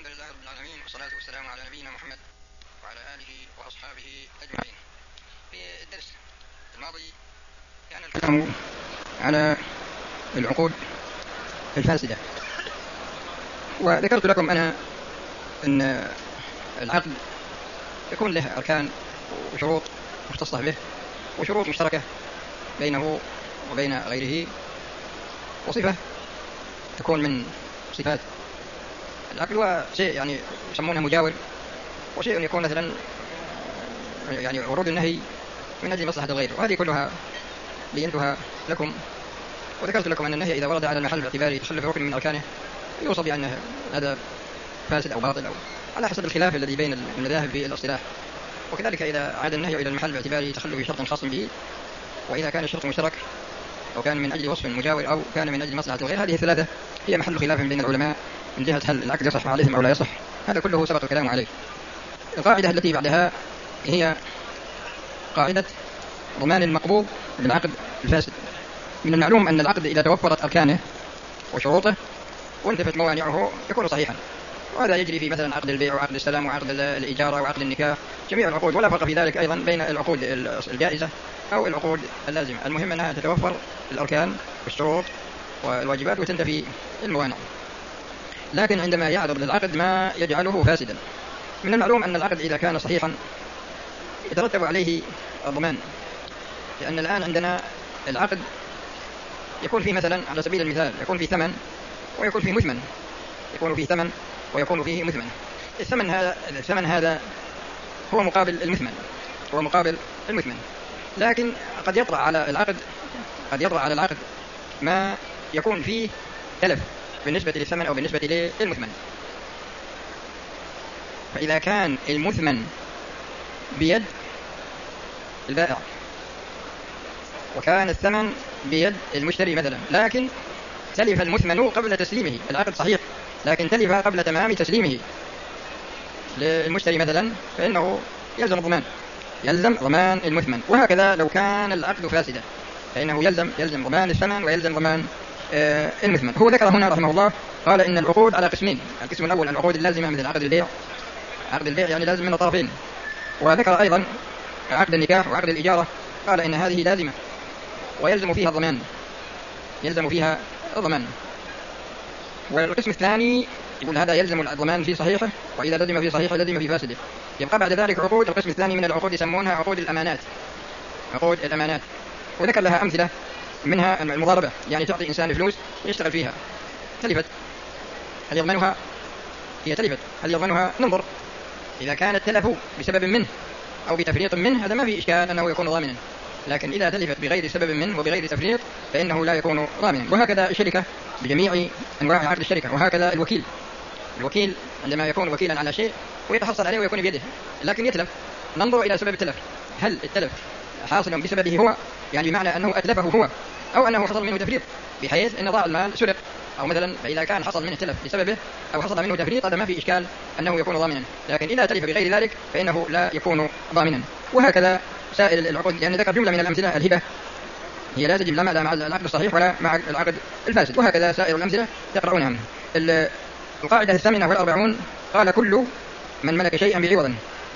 الحمد لله رب العالمين، والصلاة والسلام على نبينا محمد وعلى آله وأصحابه أجمعين. في الدرس الماضي كان الكلام على العقود الفاسدة، وذكرت لكم أنا أن العقد يكون له أركان وشروط مختصة به وشروط مشتركة بينه وبين غيره، وصفة تكون من صفات العقد، وشيء يعني يسمونه مجاور، وشيء يكون مثلا يعني ورود النهي من أجل مصلحة الغير. وهذه كلها بينتها لكم، وذكرت لكم أن النهي إذا ورد على المحل باعتبار تخلف ركن من أركانه يوصف بأنه هذا فاسد أو باطل، أو على حسب الخلاف الذي بين المذاهب في الاصطلاح. وكذلك إذا عاد النهي إلى المحل باعتبار تخلف شرط خاص به، وإذا كان الشرط مشترك أو كان من أجل وصف مجاور أو كان من أجل مصلحة الغير، هذه الثلاثة هي محل خلاف بين العلماء من جهة هل العقد يصح مع الإثم أو لا يصح. هذا كله سبق الكلام عليه. القاعدة التي بعدها هي قاعدة ضمان المقبوض بالعقد الفاسد. من المعلوم أن العقد إذا توفرت أركانه وشروطه وانتفت موانعه يكون صحيحا، وهذا يجري في مثلا عقد البيع وعقد السلام وعقد الإجارة وعقد النكاح، جميع العقود، ولا فرق في ذلك أيضا بين العقود الجائزة أو العقود اللازمة. المهم أنها تتوفر الأركان والشروط والواجبات وتنتفي الموانع. لكن عندما يعرض للعقد ما يجعله فاسدا، من المعلوم أن العقد إذا كان صحيحا يترتب عليه الضمان، لأن الآن عندنا العقد يكون فيه مثلا على سبيل المثال يكون فيه ثمن ويكون فيه مثمن، يكون فيه ثمن ويكون فيه مثمن. الثمن هذا هو مقابل المثمن، لكن قد يطرأ على العقد ما يكون فيه تلف بالنسبة للثمن أو بالنسبة للمثمن. فإذا كان المثمن بيد البائع وكان الثمن بيد المشتري مثلا، لكن تلف المثمن قبل تسليمه، العقد صحيح لكن تلف قبل تمام تسليمه للمشتري مثلا، فإنه يلزم ضمان المثمن. وهكذا لو كان العقد فاسدا فإنه يلزم ضمان الثمن ويلزم ضمان المثمن. هو ذكر هنا رحمه الله قال إن العقود على قسمين. القسم الأول العقود اللازمة مثل عقد البيع يعني لازم من الطرفين، وذكر أيضا عقد النكاح وعقد الإجارة، قال إن هذه لازمة ويلزم فيها الضمان. والقسم الثاني يقول هذا يلزم الضمان في صحيحه، وإذا لزم في صحيحه لزم في فاسده. يبقى بعد ذلك عقود القسم الثاني من العقود يسمونها عقود الأمانات، وذكر لها أمثلة، منها المضاربة، يعني تعطي إنسان فلوس يشتغل فيها، تلفت هل يضمنها؟ هي تلفت هل يضمنها؟ ننظر، إذا كانت تلف بسبب منه أو بتفريط منه هذا ما في إشكال أنه يكون ضامنا، لكن إذا تلفت بغير سبب منه وبغير تفريط فإنه لا يكون ضامنا. وهكذا الشركة بجميع أنواع عقد الشركة، وهكذا الوكيل عندما يكون وكيلا على شيء ويتحصل عليه ويكون بيده لكن يتلف، ننظر إلى سبب التلف، هل التلف حاصل بسببه هو، يعني بمعنى أنه أتلفه هو، أو أنه حصل منه تفريط بحيث أن ضاع المال سرق أو مثلا، فإذا كان حصل منه تلف بسببه أو حصل منه تفريط هذا ما في إشكال أنه يكون ضامنا، لكن إذا تلف بغير ذلك فإنه لا يكون ضامنا. وهكذا سائر العقود، يعني ذكر جملة من الأمثلة. الهبة هي لا تجب لا مع العقد الصحيح ولا مع العقد الفاسد، وهكذا سائر الأمثلة تقرؤونها منه. القاعدة 48 قال كل من ملك شيئا بعوض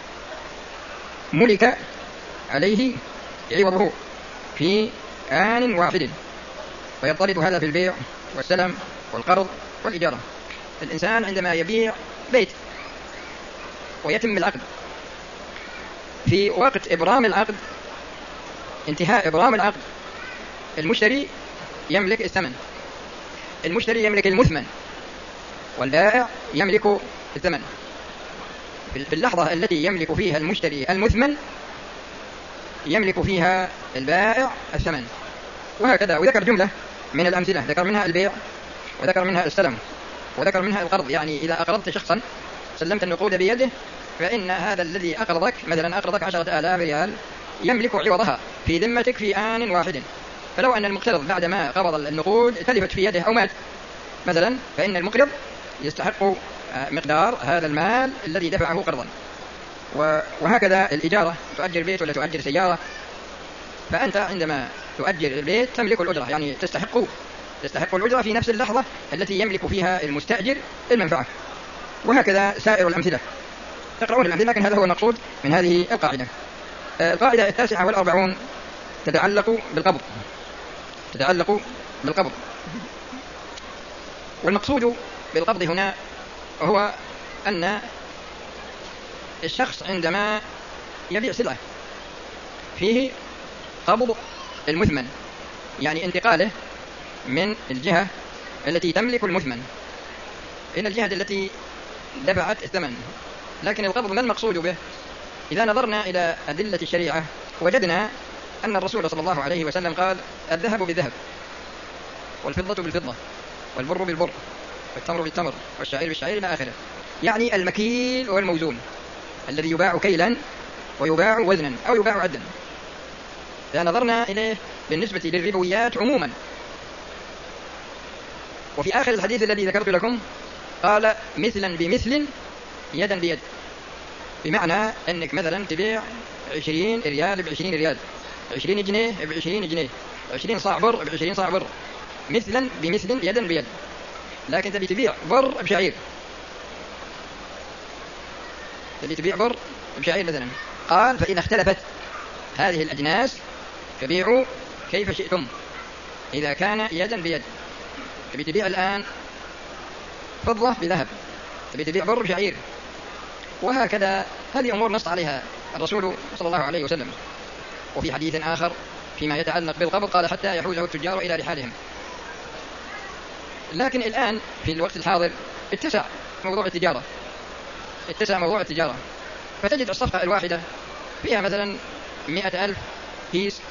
ملك عليه عوضه في آن واحد، ويضطرد هذا في البيع والسلم والقرض والإجارة. الإنسان عندما يبيع بيت ويتم العقد، في وقت إبرام العقد، انتهاء إبرام العقد، المشتري يملك الثمن، المشتري يملك المثمن، والبائع يملك الثمن. في اللحظة التي يملك فيها المشتري المثمن يملك فيها البائع الثمن. وهكذا. وذكر جملة من الأمثلة، ذكر منها البيع وذكر منها السلم وذكر منها القرض، يعني إذا أقرضت شخصا سلمت النقود بيده فإن هذا الذي أقرضك مثلا أقرضك 10,000 ريال يملك عوضها في ذمتك في آن واحد، فلو أن المقترض بعدما قبض النقود تلفت في يده أو مات مثلا فإن المقرض يستحق مقدار هذا المال الذي دفعه قرضا. وهكذا الإجارة، تؤجر بيت ولا تؤجر سيارة، فأنت عندما تؤجر البيت تملك الأجرة، يعني تستحق الأجرة في نفس اللحظة التي يملك فيها المستأجر المنفعة. وهكذا سائر الأمثلة تقرؤون الأمثلة، لكن هذا هو المقصود من هذه القاعدة. القاعدة 49 تتعلق بالقبض. والمقصود بالقبض هنا هو أن الشخص عندما يبيع سلعة فيه قبض المثمن، يعني انتقاله من الجهة التي تملك المثمن إلى الجهة التي دفعت الثمن. لكن القبض ما المقصود به؟ إذا نظرنا إلى أدلة الشريعة وجدنا أن الرسول صلى الله عليه وسلم قال: الذهب بالذهب، والفضة بالفضة، والبر بالبر، والتمر بالتمر، والشعير بالشعير إلى آخره. يعني المكيل والموزون الذي يباع كيلا ويباع وزنا أو يباع عدا. إذا نظرنا إليه بالنسبة للربويات عموما. وفي آخر الحديث الذي ذكرت لكم قال: مثلا بمثل يدا بيد، بمعنى أنك مثلا تبيع 20 ريال ب20 ريال، 20 جنيه ب20 جنيه، 20 صاع بر ب20 صاع بر، مثلا بمثل يدا بيد. لكن تبي تبيع بر بشعير، مثلا، قال: فإذا اختلفت هذه الأجناس فبيعوا كيف شئتم. إذا كان يدا بيد، تبي تبيع الآن فضة بذهب، تبي تبيع بر بشعير، وهكذا. هذه أمور نص عليها الرسول صلى الله عليه وسلم. وفي حديث آخر فيما يتعلق بالقبض قال: حتى يحوزه التجار إلى رحالهم. لكن الآن في الوقت الحاضر اتسع موضوع التجارة، فتجد الصفقة الواحدة فيها مثلا 100,000 كيس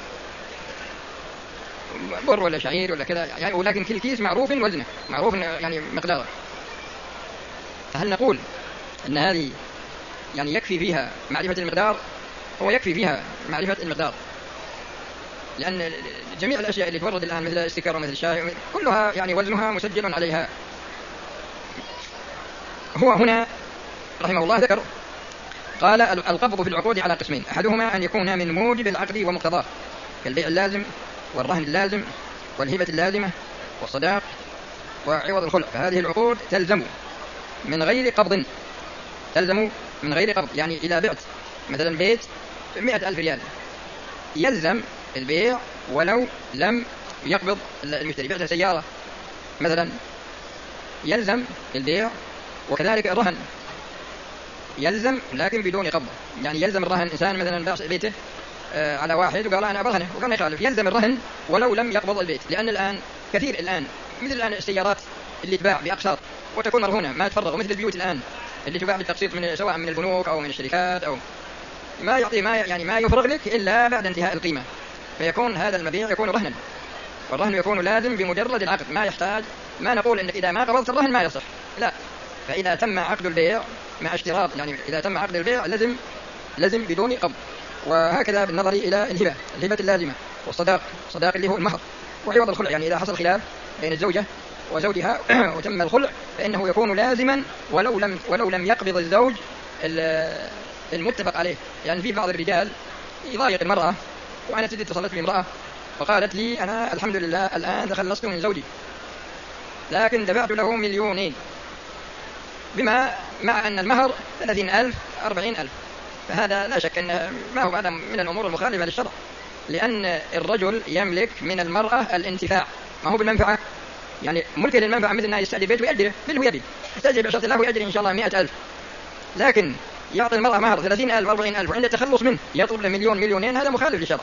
بر ولا شعير ولا كذا، يعني، ولكن كل كيس معروف وزنه، معروف يعني مقداره. فهل نقول أن هذه يعني يكفي فيها معرفة المقدار؟ هو يكفي فيها معرفة المقدار، لأن جميع الأشياء اللي تورد الآن مثل السكر ومثل الشاي كلها يعني وزنها مسجل عليها. هو هنا رحمه الله ذكر قال: القبض في العقود على قسمين: أحدهما أن يكون من موجب العقد ومقتضاه، كالبيع اللازم والرهن اللازم والهبة اللازمة والصداق وعوض الخلع. فهذه العقود تلزم من غير قبض، يعني إذا بعت مثلا بيت 100,000 ريال يلزم البيع ولو لم يقبض المشتري. بعت سيارة مثلا يلزم البيع، وكذلك الرهن يلزم لكن بدون قبض. يعني يلزم الرهن، إنسان مثلا باع بيته على واحد وقال: أنا برهنه، وقال: ما يخالف، يلزم الرهن ولو لم يقبض البيت. لأن الآن كثير مثل الآن السيارات اللي تباع بأقساط وتكون مرهونة ما تفرغ، مثل البيوت الآن اللي تباع بالتقسيط سواء من البنوك أو من الشركات، أو ما يعطي ما يفرغ لك إلا بعد انتهاء القيمة، فيكون هذا المبيع يكون رهنا. والرهن يكون لازم بمجرد العقد، ما يحتاج، ما نقول إنك إذا ما قبضت الرهن ما يصح، لا. فإذا تم عقد البيع مع اشتراط، يعني إذا تم عقد البيع لازم بدون قبض. وهكذا بالنظر إلى الهبة اللازمة والصداق اللي هو المهر، وعوض الخلع، يعني إذا حصل خلاف بين الزوجة وزوجها وتم الخلع فإنه يكون لازما ولو لم يقبض الزوج المتفق عليه. يعني في بعض الرجال يضايق المرأة، وأنا اتصلت بامرأة وقالت لي: أنا الحمد لله الآن تخلصت من زوجي، لكن دفعت له 2,000,000 بما مع أن المهر 30,000 40,000. فهذا لا شك أنه ما هو هذا من الأمور المخالفة للشرع، لأن الرجل يملك من المرأة الانتفاع، ما هو بالمنفعة. يعني ملكه للمنفعة مثل أنه يستأجر بيت ويأجره، بالله يبي يستأجر ب10 آلاف ويأجر إن شاء الله 100,000. لكن يعطي المرأة مهر 30,000 40,000 وعند التخلص منه يطلب له 1,000,000 2,000,000، هذا مخالف للشرع.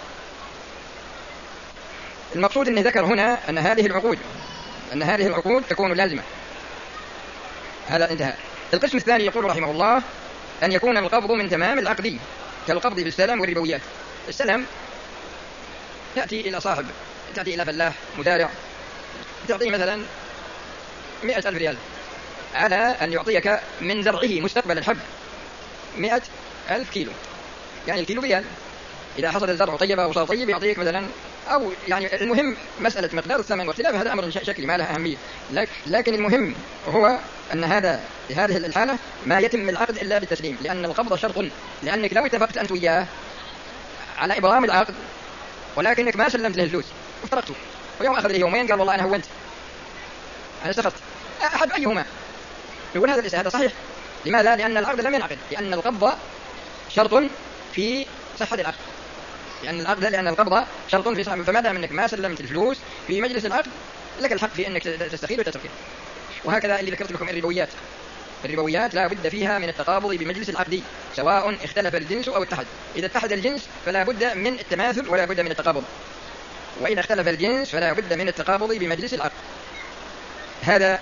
المقصود أنه ذكر هنا أن هذه العقود تكون لازمة. هذا انتهى. القسم الثاني يقول رحمه الله: أن يكون القبض من تمام العقد، كالقبض بالسلم والربويات. السلم تأتي إلى فلاح مزارع، تعطيه مثلا 100,000 ريال على أن يعطيك من زرعه مستقبل الحب 100,000 كيلو، يعني الكيلو ريال. إذا حصل الزرع طيب أو صار طيب يعطيك مثلا، أو يعني المهم مسألة مقدار الثمن واختلاف هذا أمر شكلي ما له أهمية. لكن المهم هو أن في هذه الحالة ما يتم العقد إلا بالتسليم، لأن القبض شرط. لأنك لو اتفقت أنت وياه على إبرام العقد ولكنك ما سلمت له الفلوس وافترقته، ويوم أخذ له يومين قال: والله أنا هونت، أنا استخرت، أحد أيهما، يقول هذا ليس هذا صحيح، لماذا؟ لأن العقد لم ينعقد، لأن القبض شرط في صحة العقد، لأن القبض شرط في صحة. فما دام أنك ما سلمت الفلوس في مجلس العقد لك الحق في أنك تستخير وتتركه. وهكذا اللي ذكرت لكم الربويات لا بد فيها من التقابض بمجلس العقد، سواء اختلف الجنس أو اتحد. إذا اتحد الجنس فلا بد من التماثل ولا بد من التقابض، وإذا اختلف الجنس فلا بد من التقابض بمجلس العقد. هذا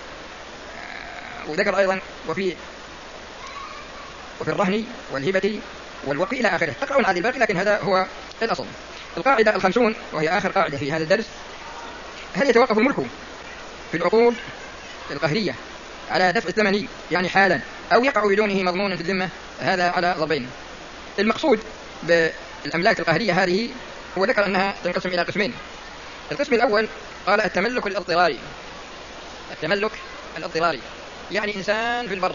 وذكر أيضا وفي الرهن والهبة والوقف إلى آخره. تقرؤون هذه الباقي، لكن هذا هو الأصل. القاعدة 50 وهي آخر قاعدة في هذا الدرس: هل يتوقف الملك في العقود القهرية على دفع الثمن يعني حالا، أو يقع بدونه مضمون في الذمة؟ هذا على ضربين. المقصود بالأملاك القهرية هذه هو ذكر أنها تنقسم إلى قسمين. القسم الأول قال التملك الاضطراري، يعني إنسان في البر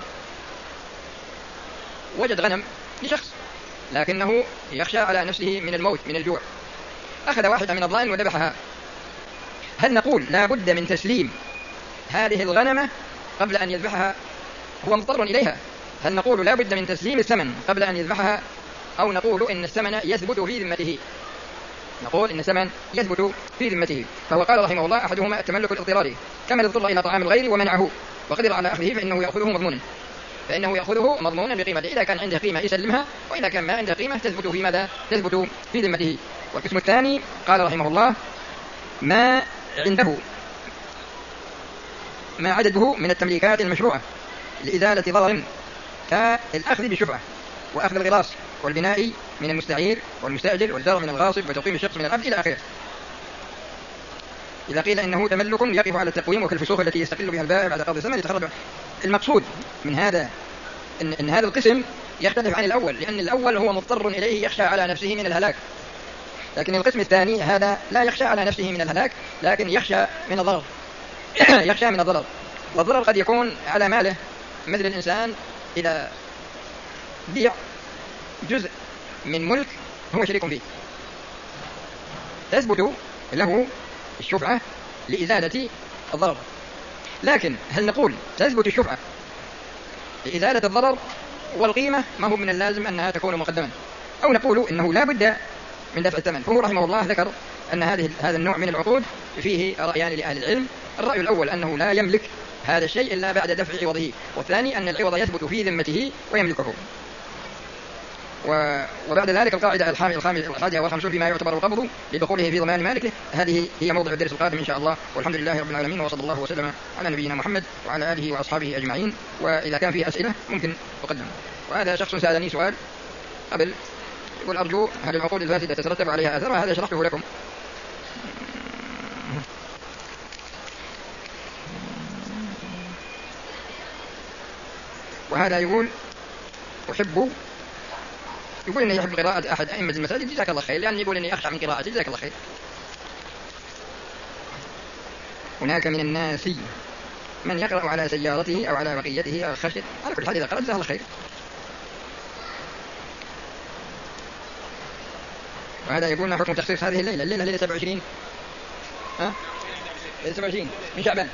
وجد غنم لشخص لكنه يخشى على نفسه من الموت من الجوع، أخذ واحدة من الضأن وذبحها. هل نقول لا بد من تسليم هذه الغنمة قبل أن يذبحها؟ هو مضطر إليها. هل نقول لا بد من تسليم الثمن قبل أن يذبحها، أو نقول إن الثمن يثبت في ذمته؟ نقول إن الثمن يثبت في ذمته. فهو قال رحمه الله: أحدهما التملك الاضطراري، كمن اضطر إلى طعام الغير ومنعه وقدر على أخذه فإنه يأخذه مضمونا بقيمته. إذا كان عنده قيمة يسلمها، وإذا كان ما عنده قيمة تثبت في ماذا؟ تثبت في ذمته. والقسم الثاني قال رحمه الله: ما عنده ما عدده من التمليكات المشروعة لإزالة ضرر، كالأخذ بالشفعة وأخذ الغراس والبناء من المستعير والمستأجر والزرع من الغاصب وتقييم الشخص من العبد إلى آخره. إذا قيل إنه تملك يقف على التقويم وكالفسوق التي يستقل بها البائع بعد قبض الثمن يتخرج. المقصود من هذا إن هذا القسم يختلف عن الأول، لأن الأول هو مضطر إليه يخشى على نفسه من الهلاك، لكن القسم الثاني هذا لا يخشى على نفسه من الهلاك، لكن يخشى من الضرر يخشى من الضرر. والضرر قد يكون على ماله، مثل الإنسان إذا بيع جزء من ملك هو شريك فيه تثبت له الشفعة لإزالة الضرر. لكن هل نقول تثبت الشفعة لإزالة الضرر والقيمة ما هو من اللازم أنها تكون مقدما، أو نقول إنه لا بد من دفع الثمن؟ فهو رحمه الله ذكر أن هذا النوع من العقود فيه رأيان لأهل العلم. الرأي الأول أنه لا يملك هذا الشيء إلا بعد دفع عوضه، والثاني أن العوض يثبت في ذمته ويملكه. وبعد ذلك القاعدة 51 فيما يعتبر القبض لدخوله في ضمان مالكه. هذه هي موضوع الدرس القادم إن شاء الله، والحمد لله رب العالمين، وصلى الله وسلم على نبينا محمد وعلى آله وأصحابه أجمعين. وإذا كان فيه أسئلة ممكن أقدم. وهذا شخص سألني سؤال قبل، يقول: أرجو هل العقود الفاسدة تترتب عليها أثر؟ هذا شرحته لكم. وهذا يقول إني يحب قراءة أحد أئمة المساجد، جزاك الله خير، لأن يقول إني أخشى من قراءته، جزاك الله خير. هناك من الناس من يقرأ على سيارته أو على بقيته أو خشب، على كل حال إذا قرأت جزاك الله خير. وهذا يقول: ما حكم تخصيص هذه الليلة ليلة 27 ليلة 27 من شعبان؟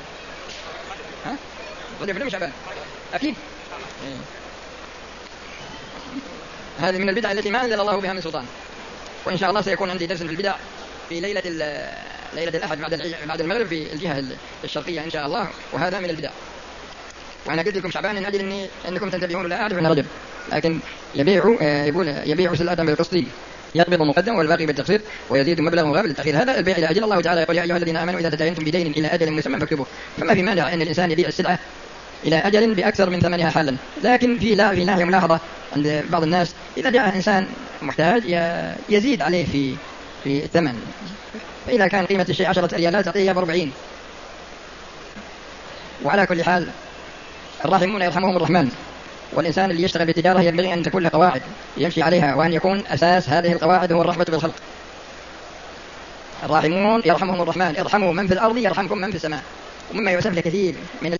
رجب من شعبان أكيد. هذه من البدع التي ما أنزل الله بها من سلطان. وإن شاء الله سيكون عندي درس في البدع في ليلة الأحد بعد المغرب في الجهة الشرقية إن شاء الله، وهذا من البدع. وأنا قلت لكم شعبان من أجل أنكم تنتبهون. لا أعرف أن رجب، لكن يبيع سلعة بالقسط يقبض مقدم والباقي بالتقسيط ويزيد مبلغ مقابل التأخير. هذا البيع إلى أجل. الله تعالى يقول: يا أيها الذين آمنوا إذا تداينتم بدين إلى أجل مسمى فاكتبوه. فما في مانع أن الإنسان يبيع السلعة إلى أجل بأكثر من ثمنها حالا، لكن في ناحية ملاحظة عند بعض الناس: إذا جاء إنسان محتاج يزيد عليه في الثمن، فإذا كان قيمة الشيء 10 ريالات تعطيه ب40. وعلى كل حال الراحمون يرحمهم الرحمن، والإنسان اللي يشتغل بالتجارة ينبغي أن تكون له قواعد يمشي عليها، وأن يكون أساس هذه القواعد هو الرحمة بالخلق. الراحمون يرحمهم الرحمن، ارحموا من في الأرض يرحمكم من في السماء. ومما يؤسف لكثير من